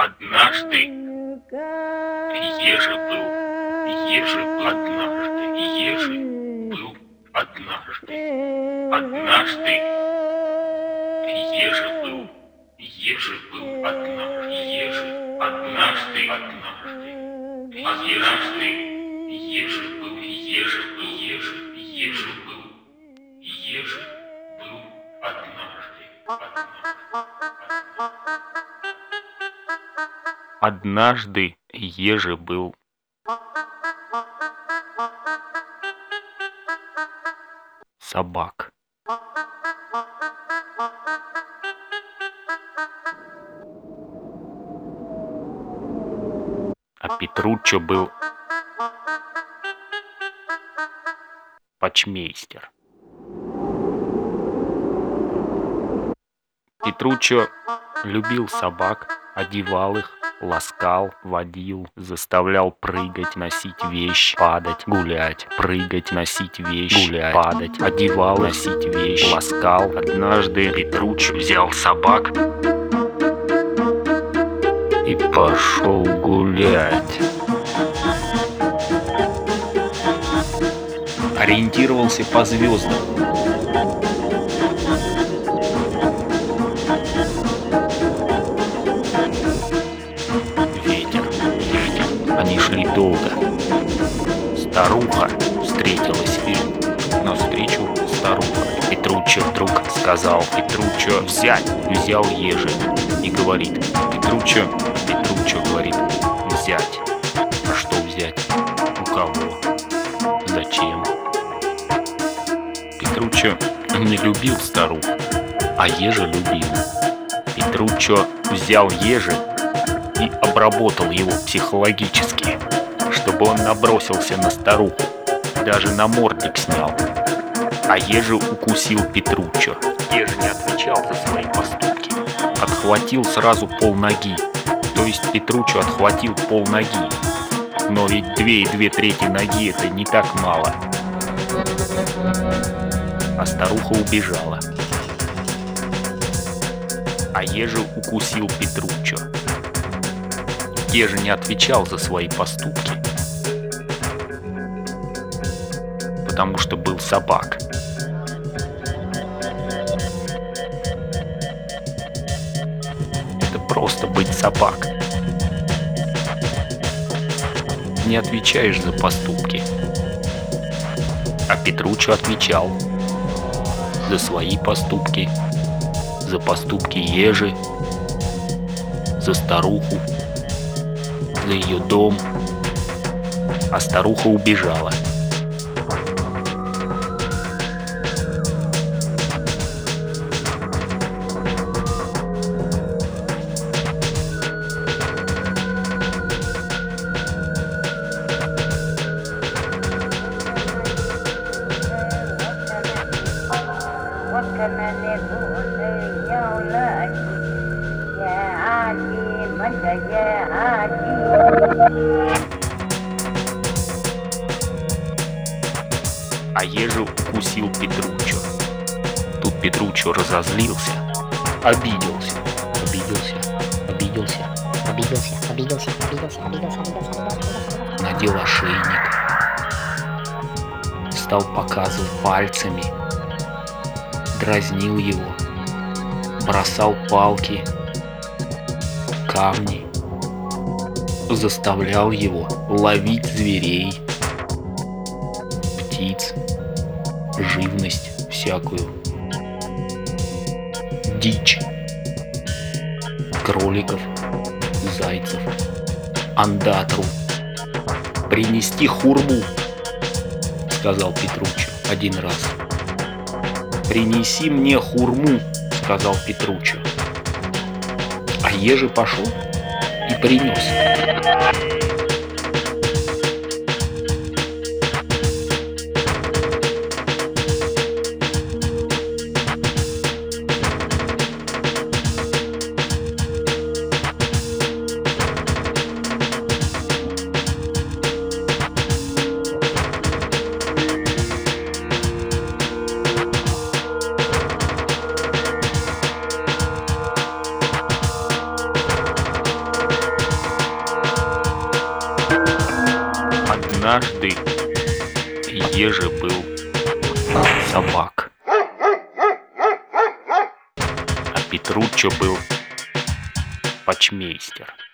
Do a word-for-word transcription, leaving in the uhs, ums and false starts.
Однажды Ежи был, Ежи был однажды, Ежи был однажды, однажды Ежи был, Ежи был однажды, Ежи однажды, однажды, однажды Ежи был, Ежи был, Ежи, Ежи был, Ежи был однажды, однажды Ежи был. Собак. А Петруччо был почмейстер. Петруччо любил собак, одевал их, ласкал, водил, заставлял прыгать, носить вещь, падать, гулять, прыгать, носить вещь, гулять, падать, одевал, носить вещь, ласкал. Однажды Петруччо взял собак и пошел гулять. Ориентировался по звездам. Они шли долго. Старуха встретилась им. Навстречу старуха. Петруччо вдруг сказал: Петруччо, взять. Взял Ежи и говорит: Петруччо, Петруччо говорит: взять. А что взять? У кого? Зачем? Петруччо не любил старуху, а Ежи любил. Петруччо взял Ежи и обработал его психологически, чтобы он набросился на старуху, даже намордник снял. А Ежи укусил Петруччо. Ежи не отвечал за свои поступки. Отхватил сразу полноги. То есть Петруччо отхватил полноги. Но ведь две и две трети ноги — это не так мало. А старуха убежала. А Ежи укусил Петруччо. Ежи не отвечал за свои поступки, потому что был собак. Это просто быть собак. Не отвечаешь за поступки. А Петруччо отвечал за свои поступки, за поступки Ежи, за старуху, за ее дом. А старуха убежала. А Ежи укусил Петруччо. Тут Петруччо разозлился, обиделся, обиделся, обиделся, обиделся, обиделся, обиделся, обиделся, обиделся, надел ошейник, стал показывать пальцами, дразнил его, бросал палки, камни, заставлял его ловить зверей, птиц, живность всякую, дичь, кроликов, зайцев, андатру. Принести хурму, сказал Петруччо один раз. Принеси мне хурму, сказал Петруччо. А Ежи пошел и принес. Ежи был собак, а Петруччо был почмейстер.